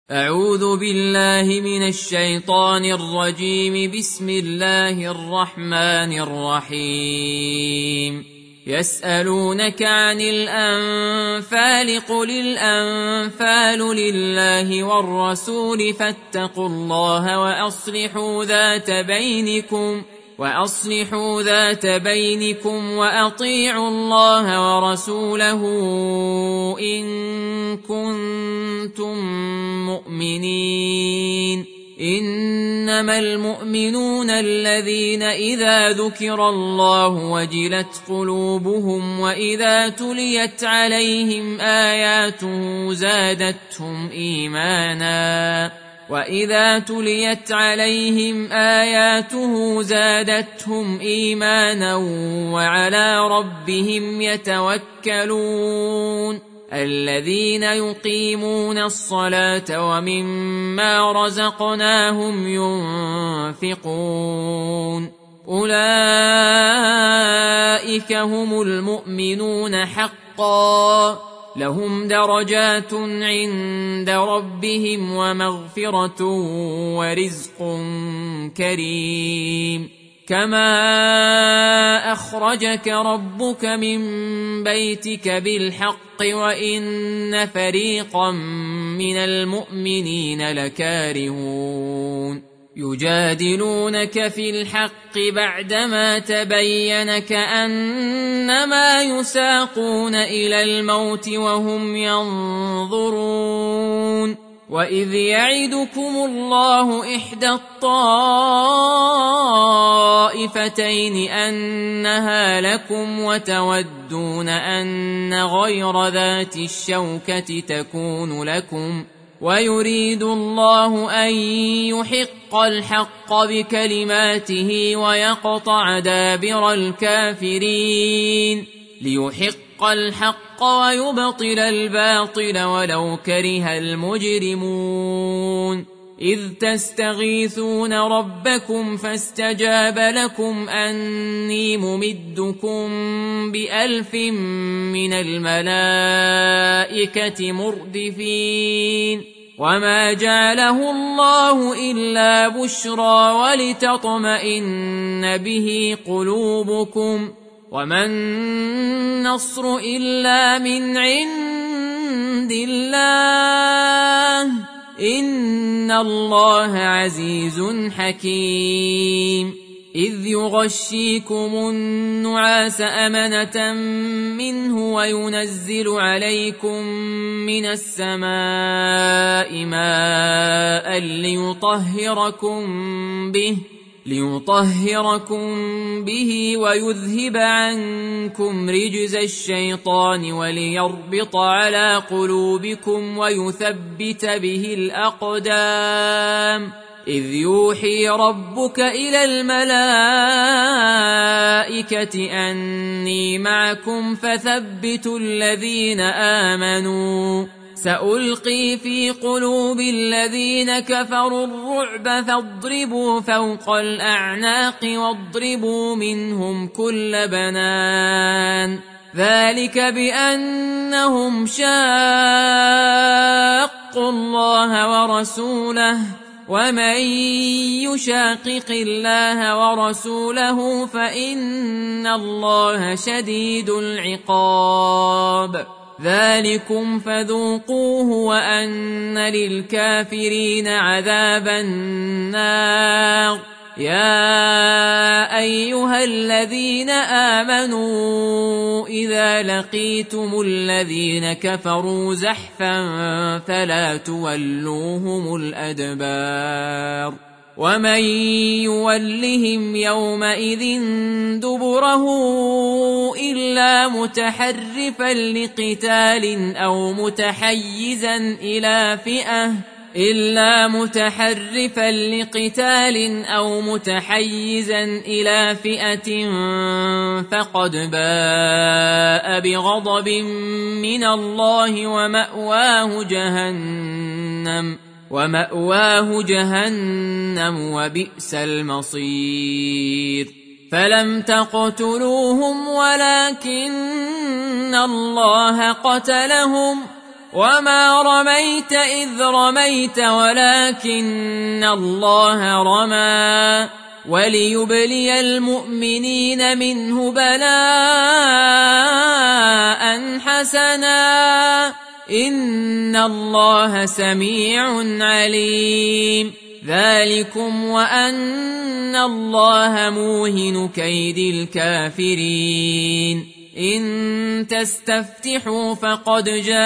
أعوذ بالله من الشيطان الرجيم. بسم الله الرحمن الرحيم. يسألونك عن الأنفال قل الأنفال لله والرسول فاتقوا الله وأصلحوا ذات بينكم وأطيعوا الله ورسوله إن كنتم مؤمنين. إنما المؤمنون الذين إذا ذكر الله وجلت قلوبهم وإذا تليت عليهم آياته زادتهم إيمانا وعلى ربهم يتوكلون. الذين يقيمون الصلاة ومما رزقناهم ينفقون أولئك هم المؤمنون حقا لهم درجات عند ربهم ومغفرة ورزق كريم. كما أخرجك ربك من بيتك بالحق وإن فريقا من المؤمنين لكارهون يجادلونك في الحق بعدما تبين كأنما يساقون إلى الموت وهم ينظرون. وإذ يعدكم الله إحدى الطائفتين أنها لكم وتودون أن غير ذات الشوكة تكون لكم ويريد الله أن يحق الحق بكلماته ويقطع دابر الكافرين ليحق الحق ويبطل الباطل ولو كره المجرمون. إذ تستغيثون ربكم فاستجاب لكم أني ممدكم ب1000 من الملائكة مردفين. وما جعله الله إلا بشرى ولتطمئن به قلوبكم وما النصر إلا من عند الله إن الله عزيز حكيم. إذ يغشيكم النعاس أمنة منه وينزل عليكم من السماء ماء ليطهركم به ويذهب عنكم رجز الشيطان وليربط على قلوبكم ويثبت به الأقدام. إذ يوحي ربك إلى الملائكة أني معكم فثبتوا الذين آمنوا سألقي في قلوب الذين كفروا الرعب فاضربوا فوق الأعناق واضربوا منهم كل بنان. ذلك بأنهم شاقوا الله ورسوله ومن يشاقق الله ورسوله فإن الله شديد العقاب. ذلكم فذوقوه وأن للكافرين عذاب النار. يا أيها الذين آمنوا إذا لقيتم الذين كفروا زحفا فلا تولوهم الأدبار. ومن يولهم يومئذ دبره إلا متحرفا لقتال أو متحيزا إلى فئة فقد باء بغضب من الله ومأواه جهنم وبئس المصير. فلم تقتلوهم ولكن الله قتلهم وما رميت إذ رميت ولكن الله رمى وليبلي المؤمنين منه بلاء حسنا إن الله سميع عليم ذلكم وأن الله موهن كيد الكافرين إن تستفتحوا فقد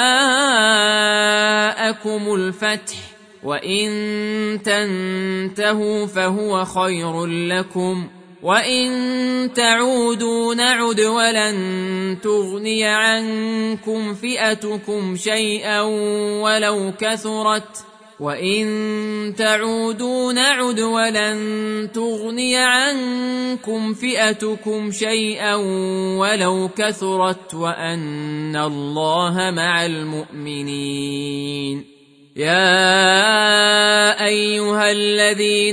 جاءكم الفتح وإن تنتهوا فهو خير لكم وإن تعودوا نعد ولن تغني عنكم فئتكم شيئا ولو كثرت وإن تعودوا نعد ولن تغني عنكم فئتكم شيئا ولو كثرت وأن الله مع المؤمنين يا أيها الذين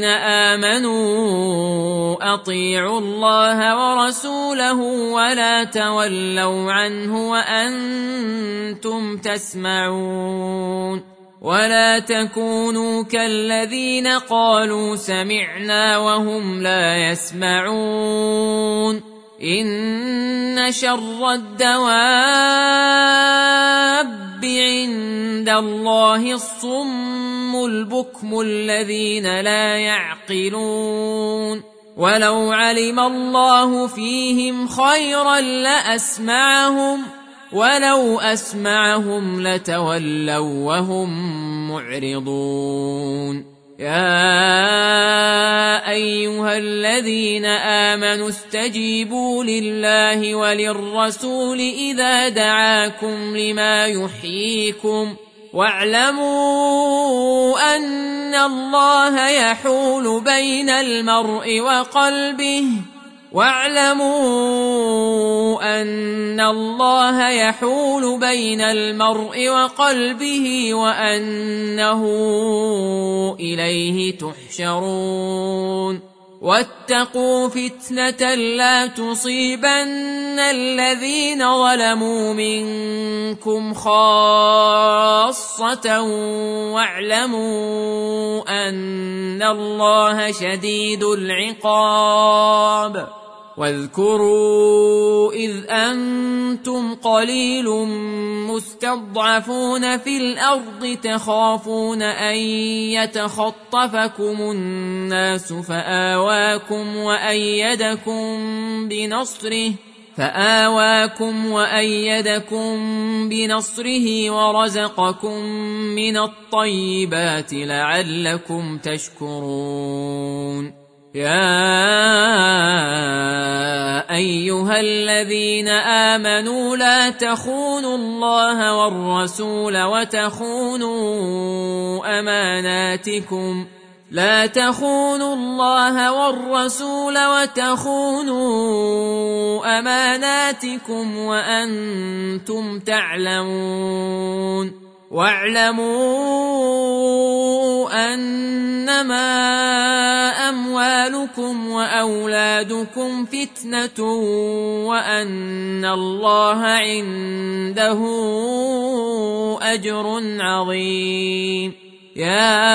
آمنوا أطيعوا الله ورسوله ولا تولوا عنه وأنتم تسمعون ولا تكونوا كالذين قالوا سمعنا وهم لا يسمعون إن شر الدواب عند الله الصم البكم الذين لا يعقلون ولو علم الله فيهم خيرا لأسمعهم ولو أسمعهم لتولوا وهم معرضون يا أيها الذين آمنوا استجيبوا لله وللرسول إذا دعاكم لما يحييكم واعلموا أن الله يحول بين المرء وقلبه وأنه إليه تحشرون واتقوا فتنة لا تصيبن الذين ظلموا منكم خاصة واعلموا أن الله شديد العقاب واذكروا إذ أنتم قليل مستضعفون في الأرض تخافون أن يتخطفكم الناس فآواكم وأيدكم بنصره ورزقكم من الطيبات لعلكم تشكرون يا أيها الذين آمنوا لا تخونوا الله والرسول وتخونوا أماناتكم وأنتم تعلمون واعلموا أنما أموالكم وأولادكم فتنة وأن الله عنده أجر عظيم يا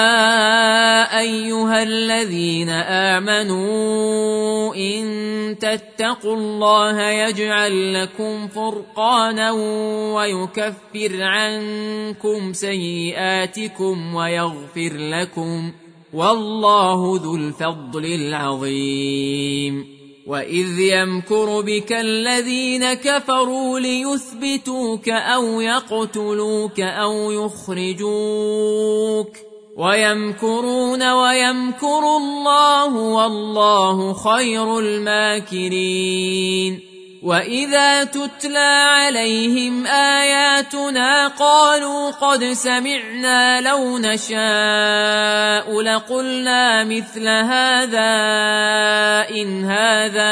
أيها الذين آمنوا إن تتقوا الله يجعل لكم فرقانا ويكفر عنكم سيئاتكم ويغفر لكم والله ذو الفضل العظيم وإذ يمكر بك الذين كفروا ليثبتوك أو يقتلوك أو يخرجوك ويمكرون ويمكر الله والله خير الماكرين وإذا تتلى عليهم آياتنا قالوا قد سمعنا لو نشاء لقلنا مثل هذا إن هذا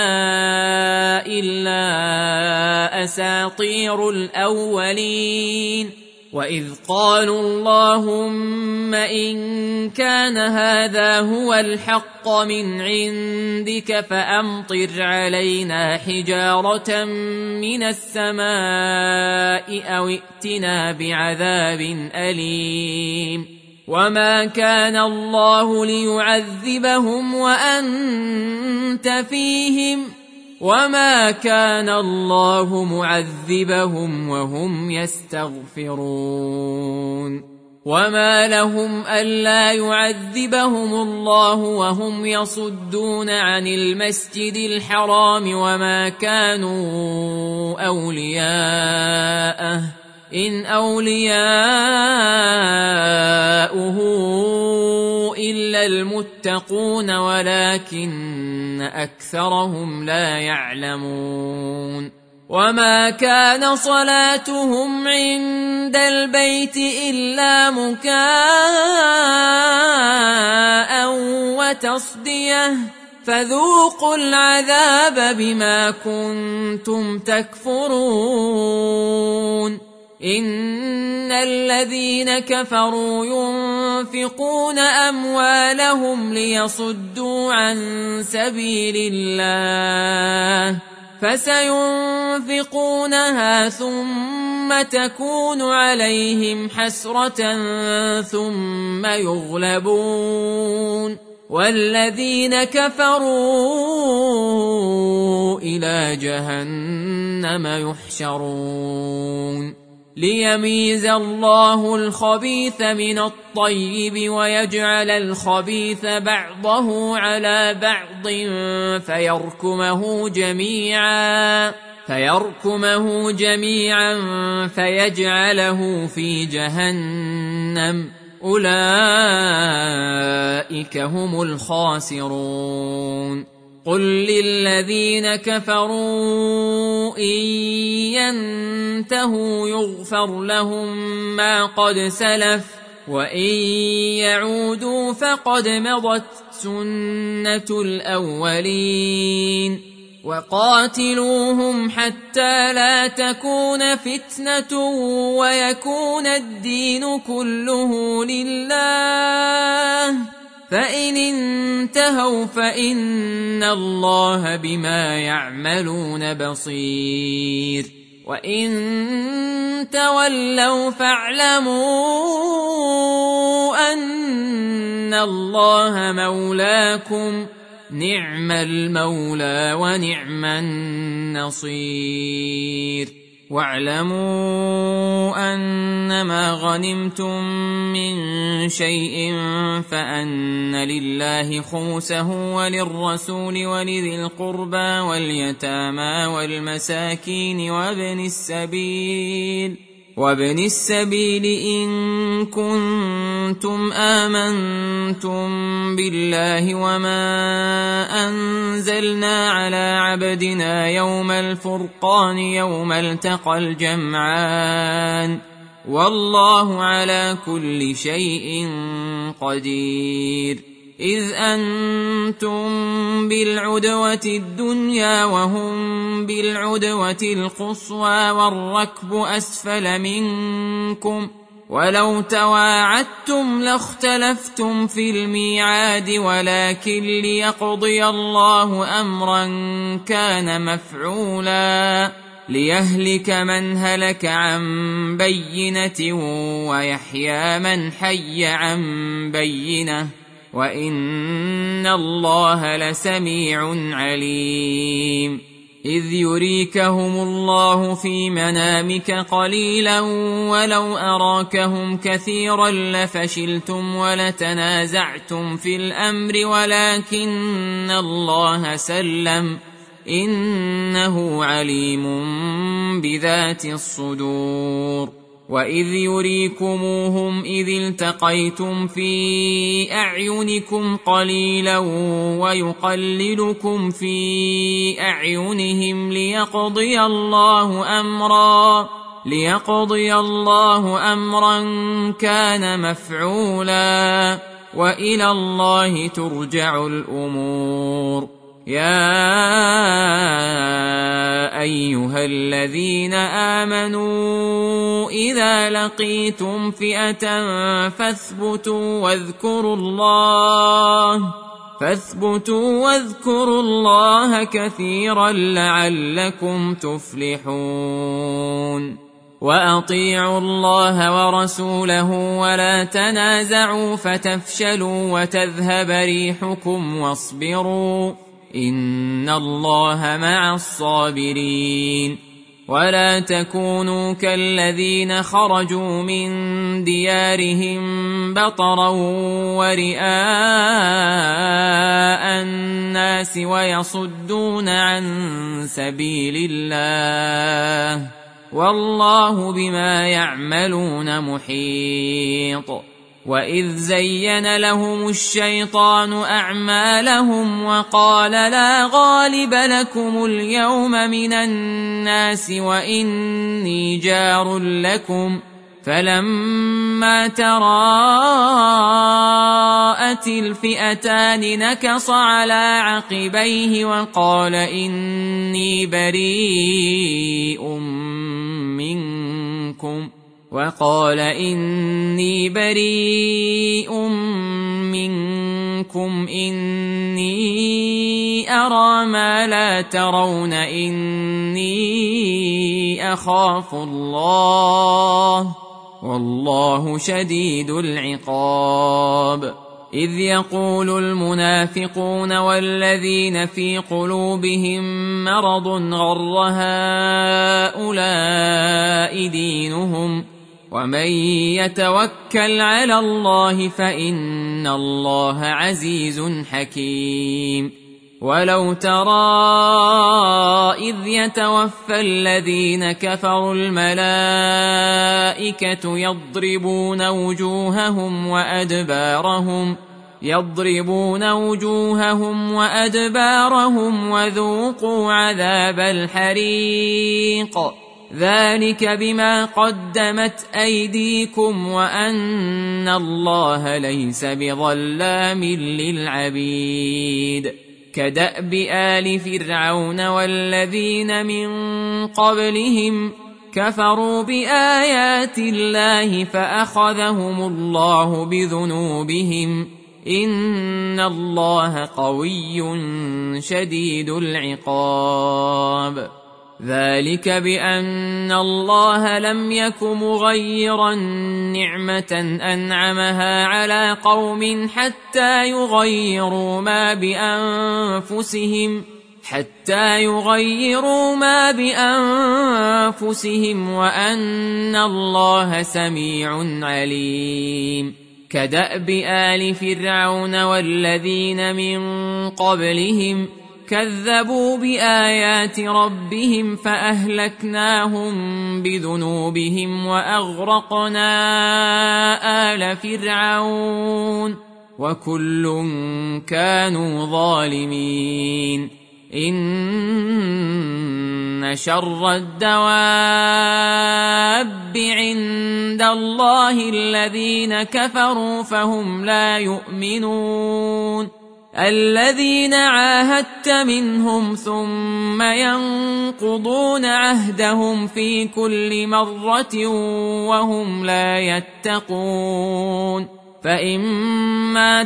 إلا أساطير الأولين وإذ قالوا اللهم إن كان هذا هو الحق من عندك فأمطر علينا حجارة من السماء أو ائتنا بعذاب أليم وما كان الله ليعذبهم وأنت فيهم وما كان الله معذبهم وهم يستغفرون وما لهم ألا يعذبهم الله وهم يصدون عن المسجد الحرام وما كانوا أولياءه إن أولياؤه إلا المتقون ولكن أكثرهم لا يعلمون وما كان صلاتهم عند البيت إلا مكاء وتصدية فذوقوا العذاب بما كنتم تكفرون إن الذين كفروا ينفقون أموالهم ليصدوا عن سبيل الله فسينفقونها ثم تكون عليهم حسرة ثم يغلبون والذين كفروا إلى جهنم يحشرون ليميز الله الخبيث من الطيب ويجعل الخبيث بعضه على بعض فيركمه جميعا فيجعله في جهنم أولئك هم الخاسرون قل للذين كفروا إن ينتهوا يغفر لهم ما قد سلف وإن يعودوا فقد مضت سنة الأولين وقاتلوهم حتى لا تكون فتنة ويكون الدين كله لله فإن انتهوا فإن الله بما يعملون بصير وإن تولوا فاعلموا أن الله مولاكم نعم المولى ونعم النصير واعلموا أنما غنمتم من شيء فأن لله خمسه وللرسول ولذي القربى واليتامى والمساكين وابن السبيل إن كنتم آمنتم بالله وما أنزلنا على عبدنا يوم الفرقان يوم التقى الجمعان والله على كل شيء قدير إذ أنتم بالعدوة الدنيا وهم بالعدوة القصوى والركب أسفل منكم ولو تواعدتم لاختلفتم في الميعاد ولكن ليقضي الله أمرا كان مفعولا ليهلك من هلك عن بينة ويحيى من حي عن بينة وإن الله لسميع عليم إذ يريكهم الله في منامك قليلا ولو أراكهم كثيرا لفشلتم ولتنازعتم في الأمر ولكن الله سلم إنه عليم بذات الصدور وإذ يريكموهم إذ التقيتم في أعينكم قليلا ويقللكم في أعينهم ليقضي الله أمرا كان مفعولا وإلى الله ترجع الأمور يا أيها الذين آمنوا إذا لقيتم فئة فاثبتوا واذكروا الله كثيرا لعلكم تفلحون وأطيعوا الله ورسوله ولا تنازعوا فتفشلوا وتذهب ريحكم واصبروا إن الله مع الصابرين ولا تكونوا كالذين خرجوا من ديارهم بطرا ورئاء الناس ويصدون عن سبيل الله والله بما يعملون محيط وإذ زين لهم الشيطان أعمالهم وقال لا غالب لكم اليوم من الناس وإني جار لكم فلما تراءت الفئتان نكص على عقبيه وقال إني بريء منكم إني أرى ما لا ترون إني أخاف الله والله شديد العقاب إذ يقول المنافقون والذين في قلوبهم مرض غر هؤلاء دينهم ومن يتوكل على الله فإن الله عزيز حكيم ولو ترى إذ يتوفى الذين كفروا الملائكة يضربون وجوههم وأدبارهم وذوقوا عذاب الحريق ذلك بما قدمت أيديكم وأن الله ليس بظلام للعبيد كدأب آل فرعون والذين من قبلهم كفروا بآيات الله فأخذهم الله بذنوبهم إن الله قوي شديد العقاب ذلك بأن الله لم يك مغيرا نعمة أنعمها على قوم حتى يغيروا ما بأنفسهم وأن الله سميع عليم كدأب آل فرعون والذين من قبلهم كذبوا بآيات ربهم فأهلكناهم بذنوبهم وأغرقنا آل فرعون وكل كانوا ظالمين إن شر الدواب عند الله الذين كفروا فهم لا يؤمنون الذين عاهدت منهم ثم ينقضون عهدهم في كل مرة وهم لا يتقون فإما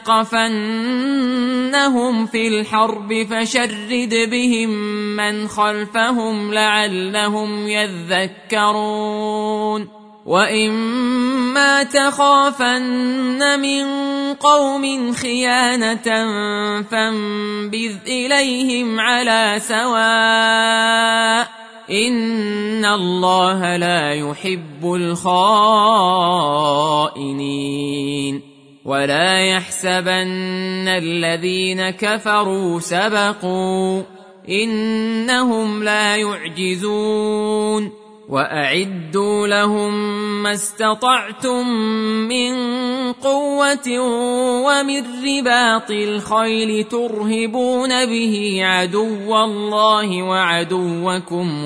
تثقفنهم في الحرب فشرد بهم من خلفهم لعلهم يذكرون وإما تخافن من قوم خيانة فانبذ إليهم على سواء إن الله لا يحب الخائنين ولا يحسبن الذين كفروا سبقوا إنهم لا يعجزون وأعدوا لهم ما استطعتم من قوة ومن رباط الخيل ترهبون به عدو الله وعدوكم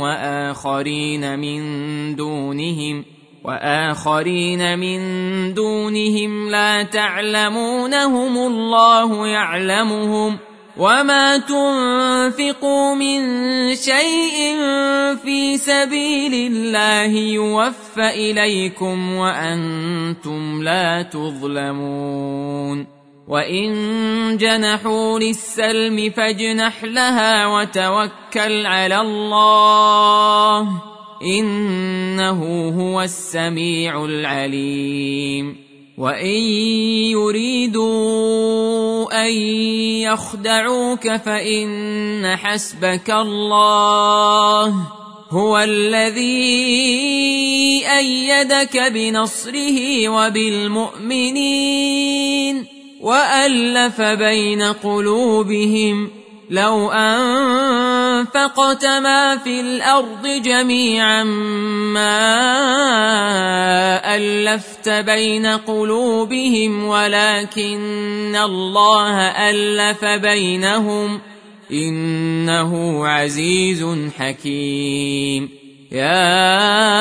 وآخرين من دونهم لا تعلمونهم الله يعلمهم وما تنفقوا من شيء في سبيل الله يوفى إليكم وأنتم لا تظلمون وإن جنحوا للسلم فاجنح لها وتوكل على الله إنه هو السميع العليم وإن يريدوا أن يخدعوك فإن حسبك الله هو الذي أيدك بنصره وبالمؤمنين وألف بين قلوبهم لو أنفقت ما في الأرض جميعا ما ألفت بين قلوبهم ولكن الله ألف بينهم إنه عزيز حكيم يا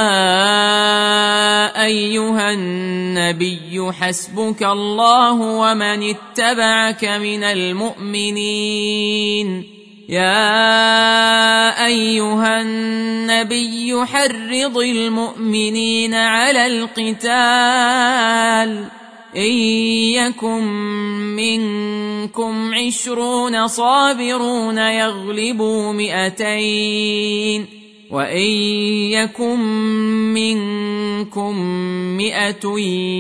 أيها النبي حسبك الله ومن اتبعك من المؤمنين يا أيها النبي حرض المؤمنين على القتال إن يكن منكم 20 صابرون يغلبوا 200 وإن يكن منكم 100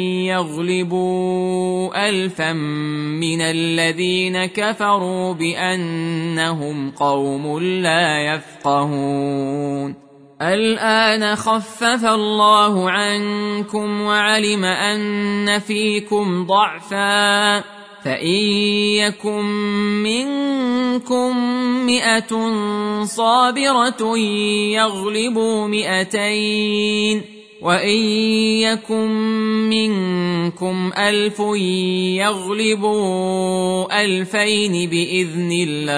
يغلبوا 1000 من الذين كفروا بأنهم قوم لا يفقهون الآن خفف الله عنكم وعلم أن فيكم ضعفا فإن يكن منكم 100 صابرة يغلبوا 200 وإن يكن منكم 1000 يغلبوا 2000 بإذن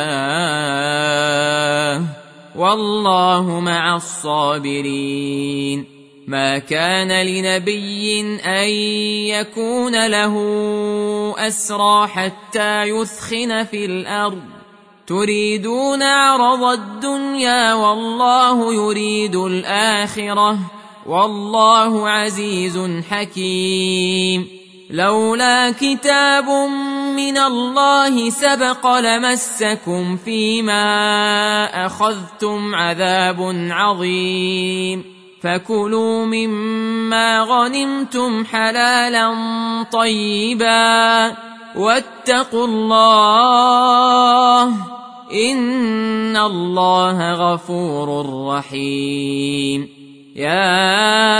الله والله مع الصابرين ما كان لنبي أن يكون له أسرى حتى يثخن في الأرض تريدون عرض الدنيا والله يريد الآخرة والله عزيز حكيم لولا كتاب من الله سبق لمسكم فيما أخذتم عذاب عظيم فكلوا مما غنمتم حلالا طيبا واتقوا الله إن الله غفور رحيم يا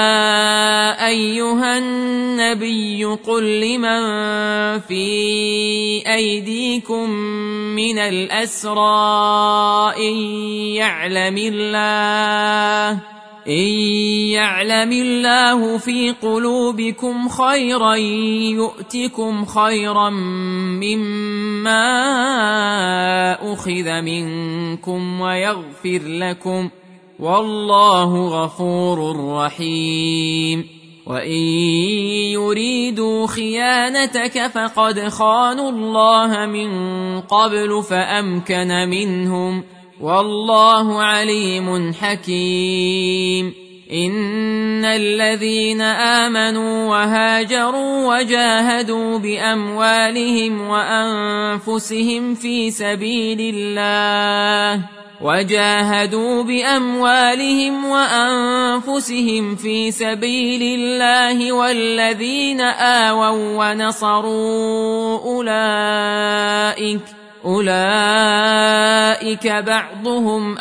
أيها النبي قل لمن في أيديكم من الأسرى إن يعلم الله في قلوبكم خيرا يؤتكم خيرا مما أخذ منكم ويغفر لكم والله غفور رحيم وإن يريدوا خيانتك فقد خانوا الله من قبل فأمكن منهم والله عليم حكيم إن الذين آمنوا وهاجروا وجاهدوا بأموالهم وأنفسهم في سبيل الله والذين آووا ونصروا أولئك بعضهم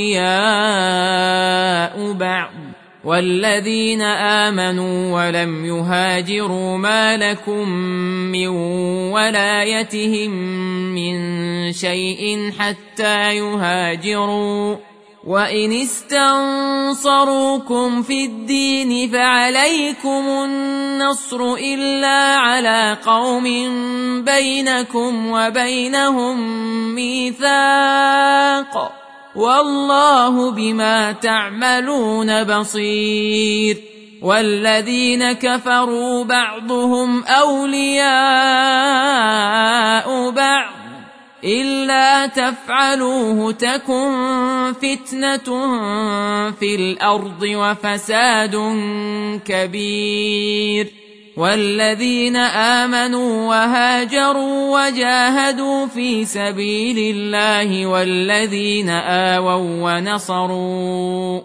أولياء بعض والذين آمنوا ولم يهاجروا ما لكم من ولايتهم من شيء حتى يهاجروا وإن استنصروكم في الدين فعليكم النصر إلا على قوم بينكم وبينهم ميثاق والله بما تعملون بصير والذين كفروا بعضهم أولياء بعض إلا إلا تفعلوه تكن فتنة في الأرض وفساد كبير. والذين آمنوا وهاجروا وجاهدوا في سبيل الله والذين آووا ونصروا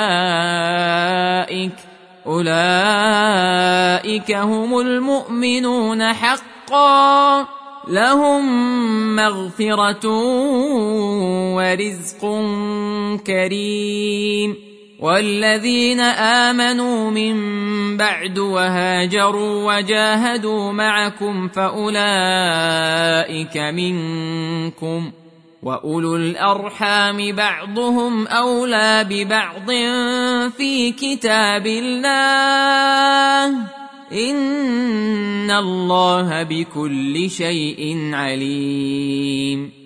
أولئك هم المؤمنون حقا، لهم مغفرة ورزق كريم. والذين آمنوا من بعد وهاجروا وجاهدوا معكم فأولئك منكم، وأولو الأرحام بعضهم أولى ببعض في كتاب الله، إن الله بكل شيء عليم.